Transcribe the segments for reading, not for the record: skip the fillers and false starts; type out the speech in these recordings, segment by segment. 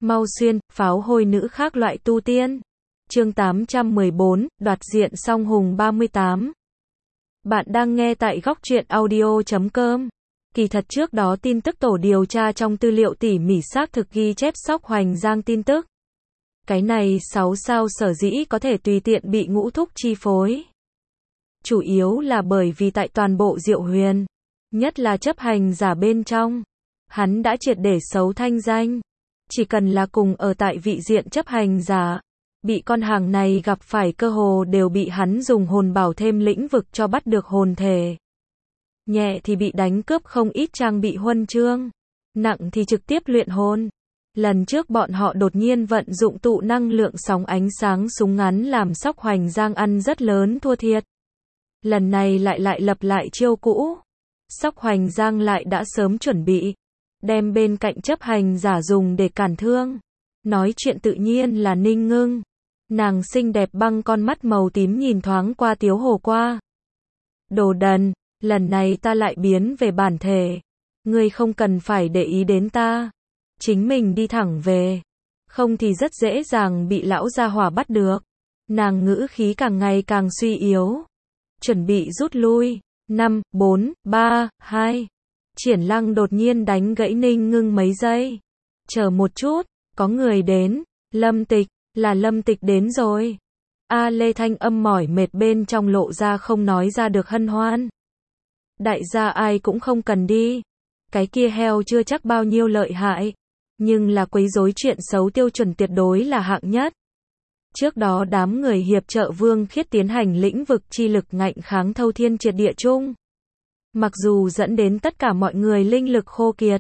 Mau xuyên, pháo hôi nữ khác loại tu tiên. Chương 814, đoạt diện song hùng 38. Bạn đang nghe tại góc truyện audio.com. Kỳ thật trước đó tin tức tổ điều tra trong tư liệu tỉ mỉ xác thực ghi chép Sóc Hoành Giang tin tức. Cái này 6 sao sở dĩ có thể tùy tiện bị ngũ thúc chi phối. Chủ yếu là bởi vì tại toàn bộ Diệu Huyền, nhất là chấp hành giả bên trong, hắn đã triệt để xấu thanh danh. Chỉ cần là cùng ở tại vị diện chấp hành giả, bị con hàng này gặp phải cơ hồ đều bị hắn dùng hồn bảo thêm lĩnh vực cho bắt được hồn thể. Nhẹ thì bị đánh cướp không ít trang bị huân chương, nặng thì trực tiếp luyện hồn. Lần trước bọn họ đột nhiên vận dụng tụ năng lượng sóng ánh sáng súng ngắn làm Sóc Hoành Giang ăn rất lớn thua thiệt. Lần này lại lập lại chiêu cũ. Sóc Hoành Giang lại đã sớm chuẩn bị, đem bên cạnh chấp hành giả dùng để cản thương. Nói chuyện tự nhiên là Ninh Ngưng. Nàng xinh đẹp băng con mắt màu tím nhìn thoáng qua Tiếu Hồ qua. Đồ đần, lần này ta lại biến về bản thể. Ngươi không cần phải để ý đến ta. Chính mình đi thẳng về. Không thì rất dễ dàng bị lão gia hỏa bắt được. Nàng ngữ khí càng ngày càng suy yếu. Chuẩn bị rút lui. 5, 4, 3, 2. Triển Lăng đột nhiên đánh gãy Ninh Ngưng mấy giây. Chờ một chút, có người đến. Lâm Tịch, là Lâm Tịch đến rồi. A Lê thanh âm mỏi mệt bên trong lộ ra không nói ra được hân hoan. Đại gia ai cũng không cần đi. Cái kia heo chưa chắc bao nhiêu lợi hại, nhưng là quấy rối chuyện xấu tiêu chuẩn tuyệt đối là hạng nhất. Trước đó đám người hiệp trợ Vương Khiết tiến hành lĩnh vực chi lực ngạnh kháng thâu thiên triệt địa chung. Mặc dù dẫn đến tất cả mọi người linh lực khô kiệt,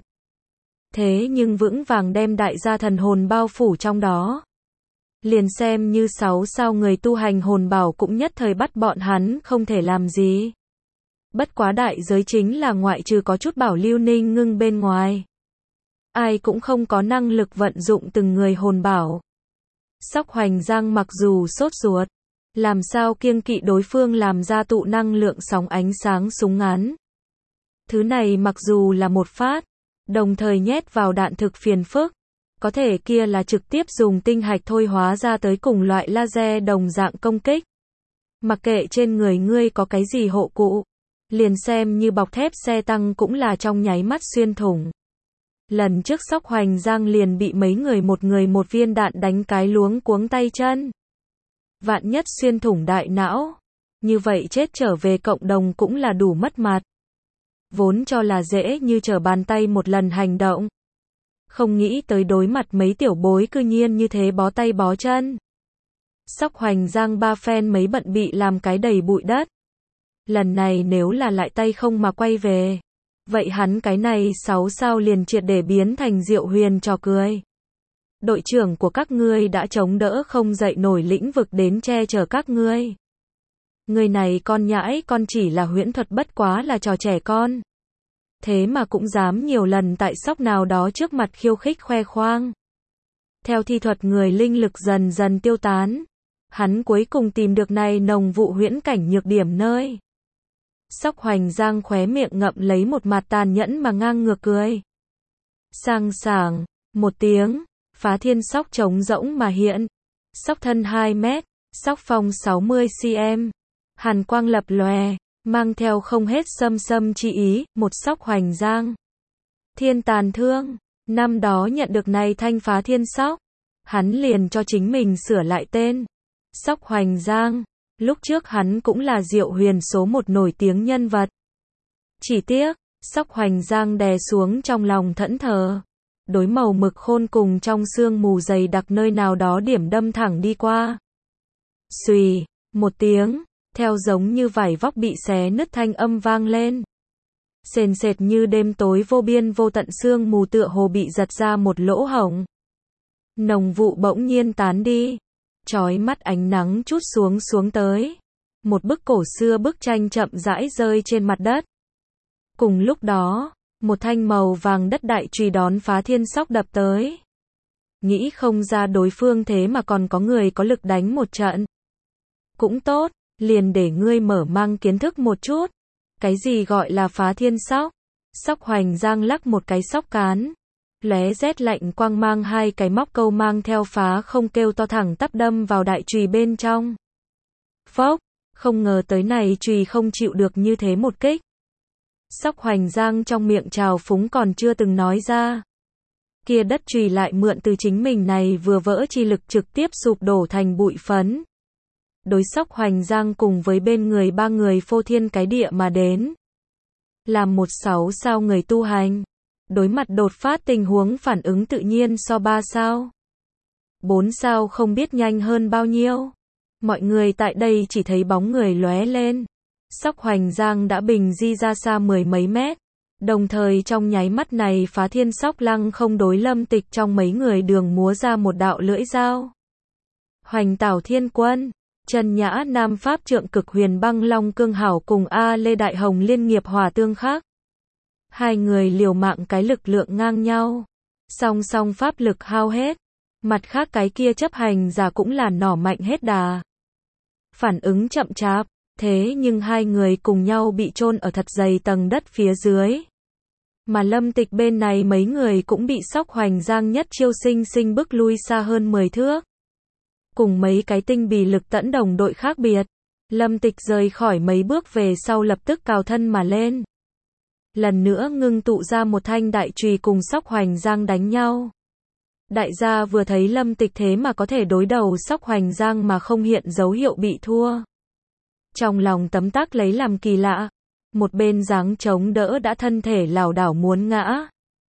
thế nhưng vững vàng đem đại gia thần hồn bao phủ trong đó. Liền xem như 6 sao người tu hành hồn bảo cũng nhất thời bắt bọn hắn không thể làm gì. Bất quá đại giới chính là ngoại trừ có chút bảo lưu Ninh Ngưng bên ngoài, ai cũng không có năng lực vận dụng từng người hồn bảo. Sóc Hoành Giang mặc dù sốt ruột, làm sao kiêng kỵ đối phương làm ra tụ năng lượng sóng ánh sáng súng ngắn. Thứ này mặc dù là một phát, đồng thời nhét vào đạn thực phiền phức, có thể kia là trực tiếp dùng tinh hạch thôi hóa ra tới cùng loại laser đồng dạng công kích. Mặc kệ trên người ngươi có cái gì hộ cụ, liền xem như bọc thép xe tăng cũng là trong nháy mắt xuyên thủng. Lần trước Sóc Hoành Giang liền bị mấy người một viên đạn đánh cái luống cuống tay chân. Vạn nhất xuyên thủng đại não, như vậy chết trở về cộng đồng cũng là đủ mất mặt. Vốn cho là dễ như trở bàn tay một lần hành động, không nghĩ tới đối mặt mấy tiểu bối cư nhiên như thế bó tay bó chân. Sóc Hoành Giang ba phen mấy bận bị làm cái đầy bụi đất. Lần này nếu là lại tay không mà quay về, vậy hắn cái này 6 sao liền triệt để biến thành Diệu Huyền trò cười. Đội trưởng của các ngươi đã chống đỡ không dậy nổi lĩnh vực đến che chở các ngươi. Người này con nhãi con chỉ là huyễn thuật bất quá là trò trẻ con. Thế mà cũng dám nhiều lần tại Sóc nào đó trước mặt khiêu khích khoe khoang. Theo thi thuật người linh lực dần dần tiêu tán, hắn cuối cùng tìm được này nồng vụ huyễn cảnh nhược điểm nơi. Sóc Hoành Giang khóe miệng ngậm lấy một mặt tàn nhẫn mà ngang ngược cười. Sang sảng, một tiếng, phá thiên sóc trống rỗng mà hiện. Sóc thân 2 mét, sóc phong 60 cm. Hàn quang lập lòe, mang theo không hết xâm chi ý, một Sóc Hoành Giang. Thiên tàn thương, năm đó nhận được này thanh phá thiên sóc, hắn liền cho chính mình sửa lại tên. Sóc Hoành Giang. Lúc trước hắn cũng là Diệu Huyền số 1 nổi tiếng nhân vật. Chỉ tiếc, Sóc Hoành Giang đè xuống trong lòng thẫn thờ. Đối màu mực khôn cùng trong sương mù dày đặc nơi nào đó điểm đâm thẳng đi qua. Xùy, một tiếng, theo giống như vải vóc bị xé nứt thanh âm vang lên. Sền sệt như đêm tối vô biên vô tận sương mù tựa hồ bị giật ra một lỗ hổng. Nồng vụ bỗng nhiên tán đi. Chói mắt ánh nắng chút xuống tới. Một bức cổ xưa bức tranh chậm rãi rơi trên mặt đất. Cùng lúc đó, một thanh màu vàng đất đại chùy đón phá thiên sóc đập tới. Nghĩ không ra đối phương thế mà còn có người có lực đánh một trận. Cũng tốt, liền để ngươi mở mang kiến thức một chút. Cái gì gọi là phá thiên sóc? Sóc Hoành Giang lắc một cái sóc cán. lóe rét lạnh quang mang hai cái móc câu mang theo phá không kêu to thẳng tắp đâm vào đại chùy bên trong. Phốc, không ngờ tới này chùy không chịu được như thế một kích. Sóc Hoành Giang trong miệng trào phúng còn chưa từng nói ra. Kia đất chùy lại mượn từ chính mình này vừa vỡ chi lực trực tiếp sụp đổ thành bụi phấn. Đối Sóc Hoành Giang cùng với bên người ba người phô thiên cái địa mà đến. Làm một 6 sao người tu hành. Đối mặt đột phát tình huống phản ứng tự nhiên so 3 sao. 4 sao không biết nhanh hơn bao nhiêu. Mọi người tại đây chỉ thấy bóng người lóe lên. Sóc Hoành Giang đã bình di ra xa 10 mấy mét. Đồng thời trong nháy mắt này Phá Thiên Sóc Lăng không đối Lâm Tịch trong mấy người đường múa ra một đạo lưỡi dao. Hoành Tảo Thiên Quân, Trần Nhã Nam Pháp Trượng Cực Huyền Băng Long Cương Hảo cùng A Lê Đại Hồng liên nghiệp hòa tương khắc. Hai người liều mạng cái lực lượng ngang nhau. Song song pháp lực hao hết. Mặt khác cái kia chấp hành giả cũng là nỏ mạnh hết đà. Phản ứng chậm chạp. Thế nhưng hai người cùng nhau bị chôn ở thật dày tầng đất phía dưới. Mà Lâm Tịch bên này mấy người cũng bị Sóc Hoành Giang nhất chiêu sinh sinh bức lui xa hơn 10 thước. Cùng mấy cái tinh bì lực tẫn đồng đội khác biệt, Lâm Tịch rời khỏi mấy bước về sau lập tức cào thân mà lên. Lần nữa ngưng tụ ra một thanh đại chùy cùng Sóc Hoành Giang đánh nhau. Đại gia vừa thấy Lâm Tịch thế mà có thể đối đầu Sóc Hoành Giang mà không hiện dấu hiệu bị thua. Trong lòng tấm tắc lấy làm kỳ lạ, một bên giáng chống đỡ đã thân thể lảo đảo muốn ngã.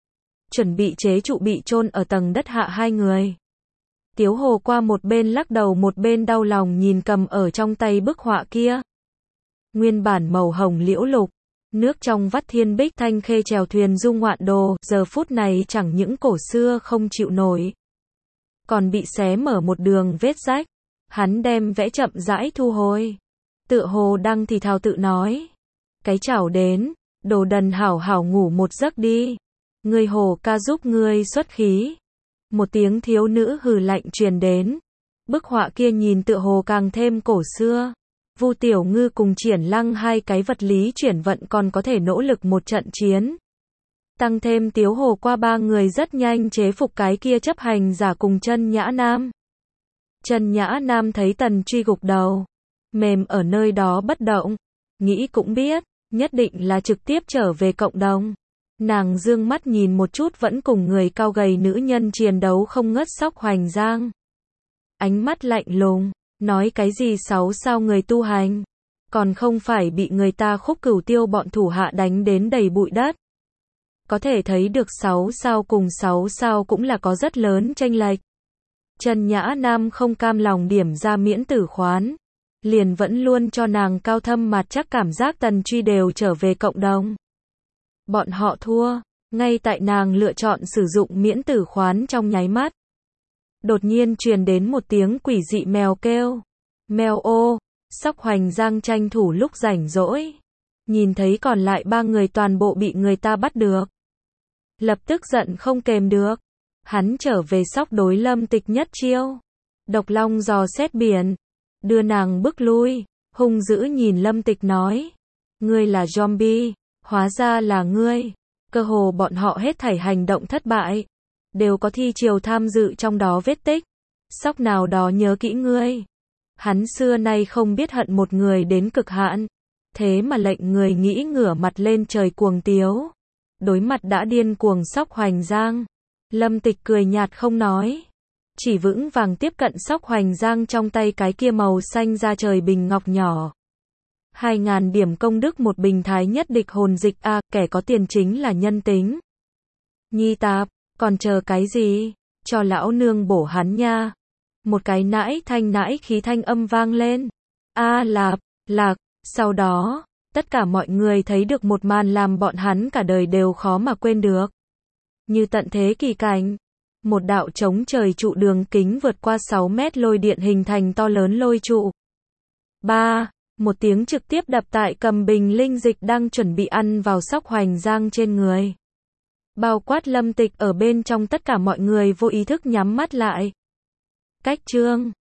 Chuẩn bị chế trụ bị chôn ở tầng đất hạ hai người. Tiếu Hồ qua một bên lắc đầu một bên đau lòng nhìn cầm ở trong tay bức họa kia. Nguyên bản màu hồng liễu lục, nước trong vắt thiên bích thanh khê chèo thuyền du ngoạn đồ, giờ phút này chẳng những cổ xưa không chịu nổi. Còn bị xé mở một đường vết rách, hắn đem vẽ chậm rãi thu hồi. Tựa hồ đang thì thào tự nói. Cái chảo đến, đồ đần hảo hảo ngủ một giấc đi. Người Hồ ca giúp ngươi xuất khí. Một tiếng thiếu nữ hừ lạnh truyền đến. Bức họa kia nhìn tựa hồ càng thêm cổ xưa. Vu Tiểu Ngư cùng Triển Lăng hai cái vật lý chuyển vận còn có thể nỗ lực một trận chiến. Tăng thêm Tiếu Hồ qua ba người rất nhanh chế phục cái kia chấp hành giả cùng Chân Nhã Nam. Chân Nhã Nam thấy Tần Truy gục đầu. Mềm ở nơi đó bất động. Nghĩ cũng biết, nhất định là trực tiếp trở về cộng đồng. Nàng dương mắt nhìn một chút vẫn cùng người cao gầy nữ nhân chiến đấu không ngớt Sóc Hoành Giang. Ánh mắt lạnh lùng, nói cái gì 6 sao người tu hành. Còn không phải bị người ta Khúc Cửu Tiêu bọn thủ hạ đánh đến đầy bụi đất. Có thể thấy được 6 sao cùng 6 sao cũng là có rất lớn chênh lệch. Trần Nhã Nam không cam lòng điểm ra miễn tử khoán. Liền vẫn luôn cho nàng cao thâm mặt chắc cảm giác Tần Truy đều trở về cộng đồng. Bọn họ thua, ngay tại nàng lựa chọn sử dụng miễn tử khoán trong nháy mắt. Đột nhiên truyền đến một tiếng quỷ dị mèo kêu. Mèo ô, Sóc Hoành Giang tranh thủ lúc rảnh rỗi. Nhìn thấy còn lại ba người toàn bộ bị người ta bắt được. Lập tức giận không kềm được. Hắn trở về Sóc đối Lâm Tịch nhất chiêu. Độc long dò xét biển. Đưa nàng bước lui, hung dữ nhìn Lâm Tịch nói. Ngươi là zombie, hóa ra là ngươi. Cơ hồ bọn họ hết thảy hành động thất bại. Đều có thi triều tham dự trong đó vết tích. Sóc nào đó nhớ kỹ ngươi. Hắn xưa nay không biết hận một người đến cực hạn. Thế mà lệnh người nghĩ ngửa mặt lên trời cuồng tiếu. Đối mặt đã điên cuồng Sóc Hoành Giang. Lâm Tịch cười nhạt không nói. Chỉ vững vàng tiếp cận Sóc Hoành Giang trong tay cái kia màu xanh da trời bình ngọc nhỏ. 2.000 điểm công đức một bình thái nhất địch hồn dịch a, kẻ có tiền chính là nhân tính. Nhi tạp, còn chờ cái gì? Cho lão nương bổ hắn nha. Một cái nãi khí thanh âm vang lên. A lạp, lạc, sau đó, tất cả mọi người thấy được một màn làm bọn hắn cả đời đều khó mà quên được. Như tận thế kỳ cảnh. Một đạo chống trời trụ đường kính vượt qua 6 mét lôi điện hình thành to lớn lôi trụ. 3. Một tiếng trực tiếp đập tại cầm bình linh dịch đang chuẩn bị ăn vào Sóc Hoành Giang trên người. Bao quát Lâm Tịch ở bên trong tất cả mọi người vô ý thức nhắm mắt lại. Cách chương